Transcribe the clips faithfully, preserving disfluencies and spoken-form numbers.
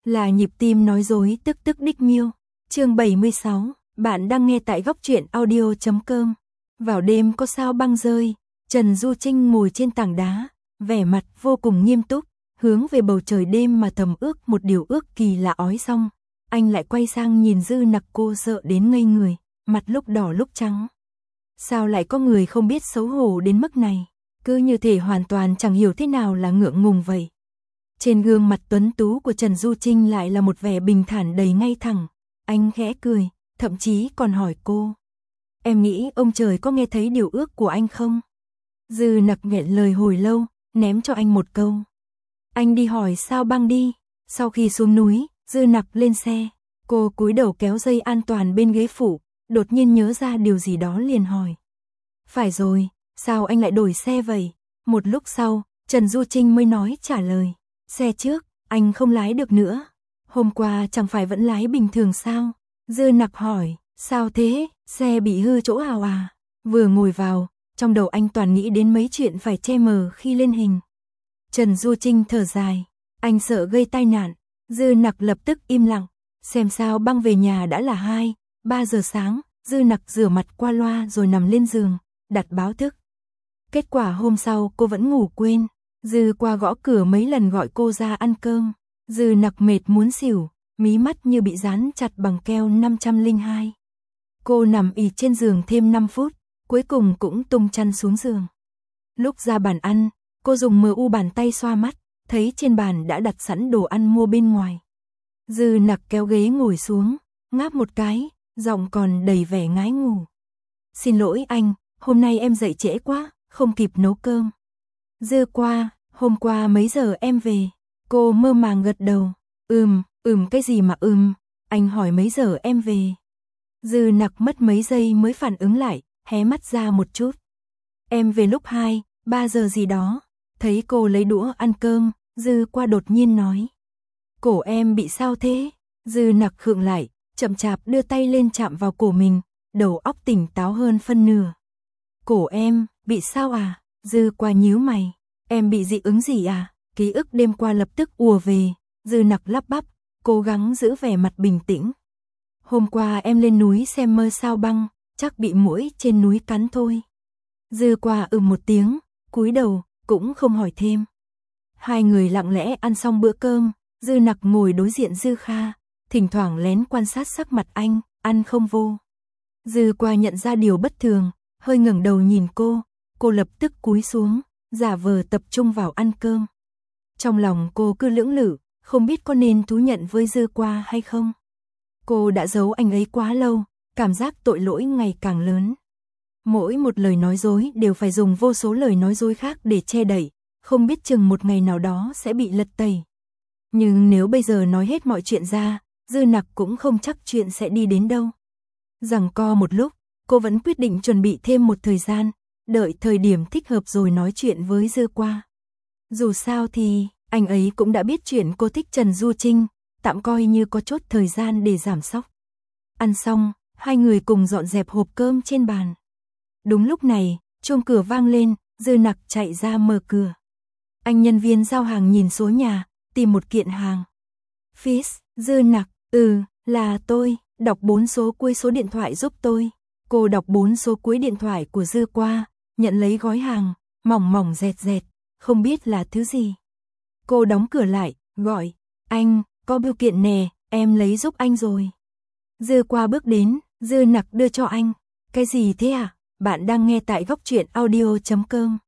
là nhịp tim nói dối tức tức đích miêu. Chương bảy mươi sáu, bạn đang nghe tại góc truyện audio chấm com. Vào đêm có sao băng rơi, Trần Du Trinh ngồi trên tảng đá, vẻ mặt vô cùng nghiêm túc, hướng về bầu trời đêm mà thầm ước một điều ước kỳ lạ ói xong. Anh lại quay sang nhìn Dư Nặc, cô sợ đến ngây người, mặt lúc đỏ lúc trắng. Sao lại có người không biết xấu hổ đến mức này, cứ như thể hoàn toàn chẳng hiểu thế nào là ngượng ngùng vậy. Trên gương mặt tuấn tú của Trần Du Trinh lại là một vẻ bình thản đầy ngay thẳng. Anh khẽ cười, thậm chí còn hỏi cô: "Em nghĩ ông trời có nghe thấy điều ước của anh không?" Dư Nặc nghẹn lời hồi lâu, ném cho anh một câu: "Anh đi hỏi sao băng đi." Sau khi xuống núi, Dư Nặc lên xe, cô cúi đầu kéo dây an toàn bên ghế phụ, đột nhiên nhớ ra điều gì đó liền hỏi: "Phải rồi, sao anh lại đổi xe vậy?" Một lúc sau, Trần Du Trinh mới nói trả lời: "Xe trước, anh không lái được nữa." "Hôm qua chẳng phải vẫn lái bình thường sao?" Dư Nặc hỏi. "Sao thế, xe bị hư chỗ nào à?" Vừa ngồi vào, trong đầu anh toàn nghĩ đến mấy chuyện phải che mờ khi lên hình. Trần Du Trinh thở dài: "Anh sợ gây tai nạn." Dư Nặc lập tức im lặng. Xem sao băng về nhà đã là hai, ba giờ sáng, Dư Nặc rửa mặt qua loa rồi nằm lên giường, đặt báo thức. Kết quả hôm sau cô vẫn ngủ quên. Dư qua gõ cửa mấy lần gọi cô ra ăn cơm. Dư Nặc mệt muốn xỉu, mí mắt như bị dán chặt bằng keo năm trăm lẻ hai. Cô nằm ì trên giường thêm năm phút, cuối cùng cũng tung chăn xuống giường. Lúc ra bàn ăn, cô dùng mờ u bàn tay xoa mắt, thấy trên bàn đã đặt sẵn đồ ăn mua bên ngoài. Dư Nặc kéo ghế ngồi xuống, ngáp một cái, giọng còn đầy vẻ ngái ngủ: "Xin lỗi anh, hôm nay em dậy trễ quá, không kịp nấu cơm." Dư qua, "Hôm qua mấy giờ em về?" Cô mơ màng gật đầu. "Ừm, ừm cái gì mà ừm, anh hỏi mấy giờ em về." Dư Nặc mất mấy giây mới phản ứng lại, hé mắt ra một chút. "Em về lúc hai, ba giờ gì đó." Thấy cô lấy đũa ăn cơm, Dư qua đột nhiên nói: "Cổ em bị sao thế?" Dư Nặc khựng lại, chậm chạp đưa tay lên chạm vào cổ mình, đầu óc tỉnh táo hơn phân nửa. "Cổ em, bị sao à?" Dư qua nhíu mày. "Em bị dị ứng gì à?" Ký ức đêm qua lập tức ùa về. Dư Nặc lắp bắp, cố gắng giữ vẻ mặt bình tĩnh. "Hôm qua em lên núi xem mơ sao băng, chắc bị muỗi trên núi cắn thôi." Dư qua ừm một tiếng, cúi đầu, cũng không hỏi thêm. Hai người lặng lẽ ăn xong bữa cơm, Dư Nặc ngồi đối diện Dư Kha, thỉnh thoảng lén quan sát sắc mặt anh, ăn không vô. Dư qua nhận ra điều bất thường, hơi ngẩng đầu nhìn cô, cô lập tức cúi xuống, giả vờ tập trung vào ăn cơm. Trong lòng cô cứ lưỡng lự, không biết có nên thú nhận với Dư qua hay không. Cô đã giấu anh ấy quá lâu, cảm giác tội lỗi ngày càng lớn. Mỗi một lời nói dối đều phải dùng vô số lời nói dối khác để che đậy, không biết chừng một ngày nào đó sẽ bị lật tẩy. Nhưng nếu bây giờ nói hết mọi chuyện ra, Dư Nặc cũng không chắc chuyện sẽ đi đến đâu. Giằng co một lúc, cô vẫn quyết định chuẩn bị thêm một thời gian, đợi thời điểm thích hợp rồi nói chuyện với Dư qua. Dù sao thì, anh ấy cũng đã biết chuyện cô thích Trần Du Trinh, tạm coi như có chốt thời gian để giảm sốc. Ăn xong, hai người cùng dọn dẹp hộp cơm trên bàn. Đúng lúc này, chuông cửa vang lên, Dư Nặc chạy ra mở cửa. Anh nhân viên giao hàng nhìn số nhà, tìm một kiện hàng. "Fizz, Dư Nặc." "Ừ, là tôi." "Đọc bốn số cuối số điện thoại giúp tôi." Cô đọc bốn số cuối điện thoại của Dư qua, nhận lấy gói hàng, mỏng mỏng dẹt dẹt, không biết là thứ gì. Cô đóng cửa lại, gọi: "Anh, có bưu kiện nè, em lấy giúp anh rồi." Dư qua bước đến, Dư Nặc đưa cho anh. "Cái gì thế à?" "Bạn đang nghe tại góc truyện audio chấm com."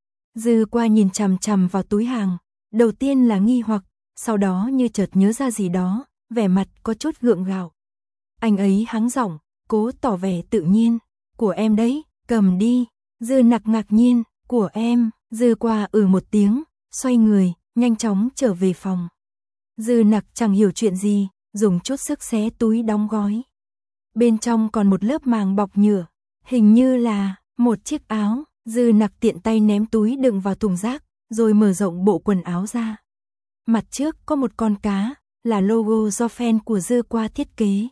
Dư qua nhìn chằm chằm vào túi hàng, đầu tiên là nghi hoặc, sau đó như chợt nhớ ra gì đó, vẻ mặt có chút gượng gạo. Anh ấy hắng giọng, cố tỏ vẻ tự nhiên. "Của em đấy, cầm đi." Dư Nặc ngạc nhiên, "Của em?" Dư qua ừ một tiếng, xoay người, nhanh chóng trở về phòng. Dư Nặc chẳng hiểu chuyện gì, dùng chút sức xé túi đóng gói. Bên trong còn một lớp màng bọc nhựa, hình như là một chiếc áo. Dư Nặc tiện tay ném túi đựng vào thùng rác, rồi mở rộng bộ quần áo ra. Mặt trước có một con cá, là logo do fan của Dư qua thiết kế.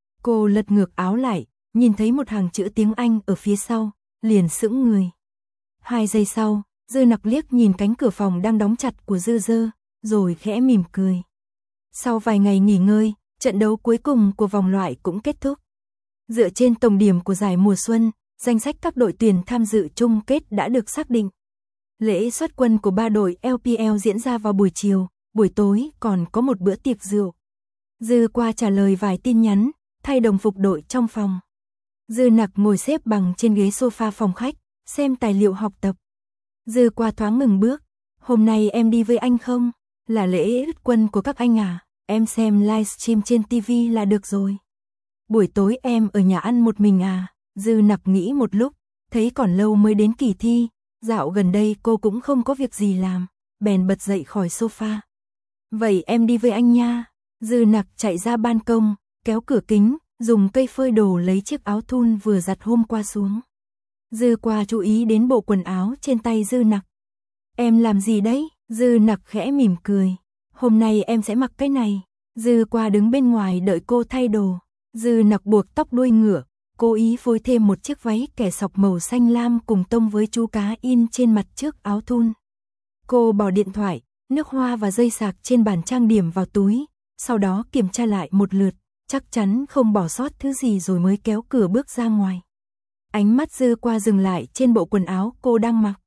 Cô lật ngược áo lại, nhìn thấy một hàng chữ tiếng Anh ở phía sau, liền sững người. Hai giây sau, Dư Nặc liếc nhìn cánh cửa phòng đang đóng chặt của Dư Dơ, rồi khẽ mỉm cười. Sau vài ngày nghỉ ngơi, trận đấu cuối cùng của vòng loại cũng kết thúc. Dựa trên tổng điểm của giải mùa xuân, danh sách các đội tuyển tham dự chung kết đã được xác định. Lễ xuất quân của ba đội lờ pê lờ diễn ra vào buổi chiều, buổi tối còn có một bữa tiệc rượu. Dư Qua trả lời vài tin nhắn, thay đồng phục đội trong phòng. Dư Nặc ngồi xếp bằng trên ghế sofa phòng khách, xem tài liệu học tập. Dư Qua thoáng ngừng bước. Hôm nay em đi với anh không? Là lễ xuất quân của các anh à? Em xem livestream trên ti vi là được rồi. Buổi tối em ở nhà ăn một mình à? Dư Nặc nghĩ một lúc, thấy còn lâu mới đến kỳ thi. Dạo gần đây cô cũng không có việc gì làm, bèn bật dậy khỏi sofa. Vậy em đi với anh nha. Dư Nặc chạy ra ban công, kéo cửa kính, dùng cây phơi đồ lấy chiếc áo thun vừa giặt hôm qua xuống. Dư Qua chú ý đến bộ quần áo trên tay Dư Nặc. Em làm gì đấy? Dư Nặc khẽ mỉm cười. Hôm nay em sẽ mặc cái này. Dư Qua đứng bên ngoài đợi cô thay đồ. Dư Nặc buộc tóc đuôi ngựa, cố ý phối thêm một chiếc váy kẻ sọc màu xanh lam cùng tông với chú cá in trên mặt trước áo thun. Cô bỏ điện thoại, nước hoa và dây sạc trên bàn trang điểm vào túi, sau đó kiểm tra lại một lượt, chắc chắn không bỏ sót thứ gì rồi mới kéo cửa bước ra ngoài. Ánh mắt Dư Qua dừng lại trên bộ quần áo cô đang mặc.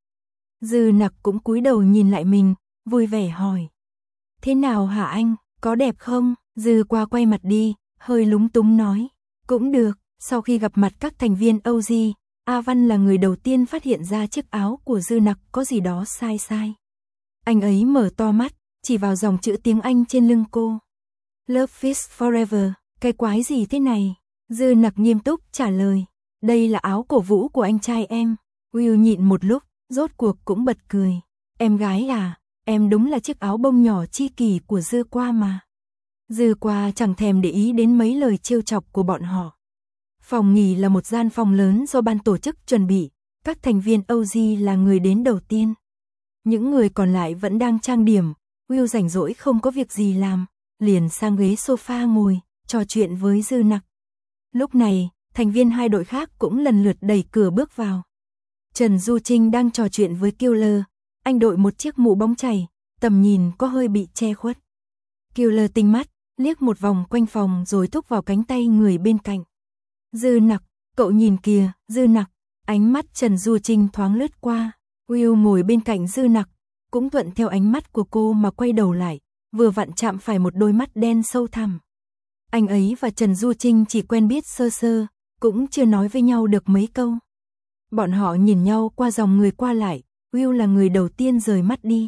Dư Nặc cũng cúi đầu nhìn lại mình, vui vẻ hỏi. Thế nào hả anh, có đẹp không? Dư Qua quay mặt đi, hơi lúng túng nói. Cũng được. Sau khi gặp mặt các thành viên o giê, A Văn là người đầu tiên phát hiện ra chiếc áo của Dư Nặc có gì đó sai sai. Anh ấy mở to mắt, chỉ vào dòng chữ tiếng Anh trên lưng cô. Love is forever, cái quái gì thế này? Dư Nặc nghiêm túc trả lời. Đây là áo cổ vũ của anh trai em. Will nhịn một lúc, rốt cuộc cũng bật cười. Em gái à, em đúng là chiếc áo bông nhỏ chi kỷ của Dư Qua mà. Dư Qua chẳng thèm để ý đến mấy lời trêu chọc của bọn họ. Phòng nghỉ là một gian phòng lớn do ban tổ chức chuẩn bị, các thành viên o giê là người đến đầu tiên. Những người còn lại vẫn đang trang điểm, Will rảnh rỗi không có việc gì làm, liền sang ghế sofa ngồi, trò chuyện với Dư Nặc. Lúc này, thành viên hai đội khác cũng lần lượt đẩy cửa bước vào. Trần Du Trinh đang trò chuyện với Killer, anh đội một chiếc mũ bóng chảy, tầm nhìn có hơi bị che khuất. Killer tinh mắt, liếc một vòng quanh phòng rồi thúc vào cánh tay người bên cạnh. Dư Nặc, cậu nhìn kìa, Dư Nặc, ánh mắt Trần Du Trinh thoáng lướt qua. Will ngồi bên cạnh Dư Nặc, cũng thuận theo ánh mắt của cô mà quay đầu lại, vừa vặn chạm phải một đôi mắt đen sâu thẳm. Anh ấy và Trần Du Trinh chỉ quen biết sơ sơ, cũng chưa nói với nhau được mấy câu. Bọn họ nhìn nhau qua dòng người qua lại, Will là người đầu tiên rời mắt đi.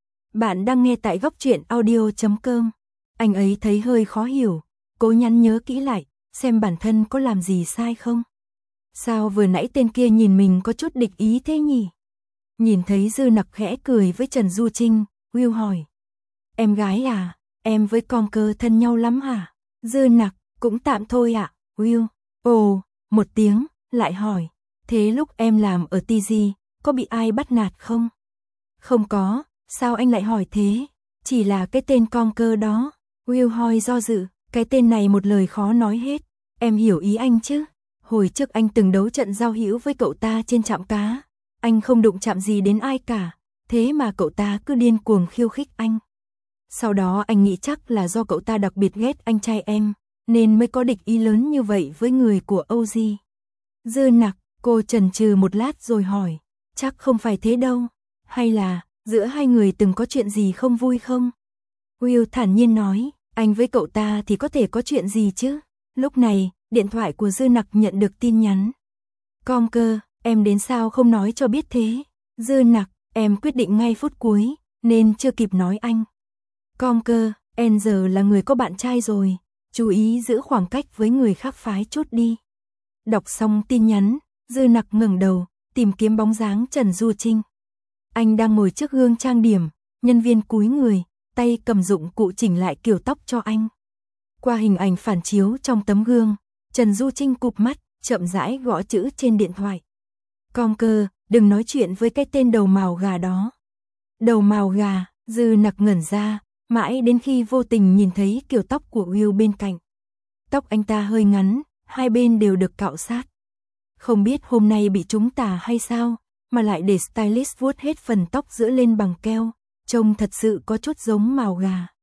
Bạn đang nghe tại góc truyện audio chấm com. Anh ấy thấy hơi khó hiểu, cố nhắn nhớ kỹ lại, xem bản thân có làm gì sai không. Sao vừa nãy tên kia nhìn mình có chút địch ý thế nhỉ? Nhìn thấy Dư Nặc khẽ cười với Trần Du Trinh, Will hỏi. Em gái à, em với con cơ thân nhau lắm hả? Dư Nặc, cũng tạm thôi ạ. Will, ồ, một tiếng, lại hỏi. Thế lúc em làm ở tê giê, có bị ai bắt nạt không? Không có, sao anh lại hỏi thế? Chỉ là cái tên con cơ đó. Will hơi do dự, cái tên này một lời khó nói hết. Em hiểu ý anh chứ? Hồi trước anh từng đấu trận giao hữu với cậu ta trên trạm cá. Anh không đụng chạm gì đến ai cả, thế mà cậu ta cứ điên cuồng khiêu khích anh. Sau đó anh nghĩ chắc là do cậu ta đặc biệt ghét anh trai em, nên mới có địch ý lớn như vậy với người của o giê. Dư Nặc, cô chần chừ một lát rồi hỏi, chắc không phải thế đâu, hay là giữa hai người từng có chuyện gì không vui không? Will thản nhiên nói, anh với cậu ta thì có thể có chuyện gì chứ? Lúc này, điện thoại của Dư Nặc nhận được tin nhắn. Con cơ, em đến sao không nói cho biết thế? Dư Nặc, em quyết định ngay phút cuối, nên chưa kịp nói anh. Con cơ, em giờ là người có bạn trai rồi, chú ý giữ khoảng cách với người khác phái chút đi. Đọc xong tin nhắn, Dư Nặc ngẩng đầu, tìm kiếm bóng dáng Trần Du Trinh. Anh đang ngồi trước gương trang điểm, nhân viên cúi người, tay cầm dụng cụ chỉnh lại kiểu tóc cho anh. Qua hình ảnh phản chiếu trong tấm gương, Trần Du Trinh cụp mắt, chậm rãi gõ chữ trên điện thoại. Con cơ, đừng nói chuyện với cái tên đầu mào gà đó. Đầu mào gà, Dư Nặc ngẩn ra, mãi đến khi vô tình nhìn thấy kiểu tóc của Will bên cạnh. Tóc anh ta hơi ngắn, hai bên đều được cạo sát. Không biết hôm nay bị trúng tà hay sao, mà lại để stylist vuốt hết phần tóc giữa lên bằng keo, trông thật sự có chút giống mào gà.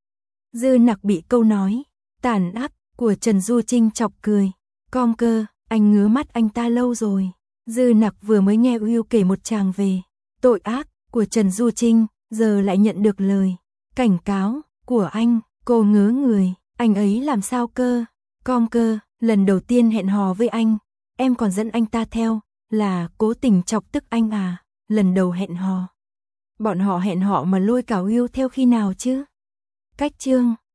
Dư Nặc bị câu nói tàn ác của Trần Du Trinh chọc cười. Com Cơ, anh ngứa mắt anh ta lâu rồi. Dư Nặc vừa mới nghe Uyêu kể một tràng về tội ác của Trần Du Trinh, giờ lại nhận được lời cảnh cáo của anh, cô ngớ người, anh ấy làm sao cơ? Com Cơ, lần đầu tiên hẹn hò với anh, em còn dẫn anh ta theo, là cố tình chọc tức anh à? Lần đầu hẹn hò, bọn họ hẹn họ mà lôi cả Uyêu theo khi nào chứ? Cách chương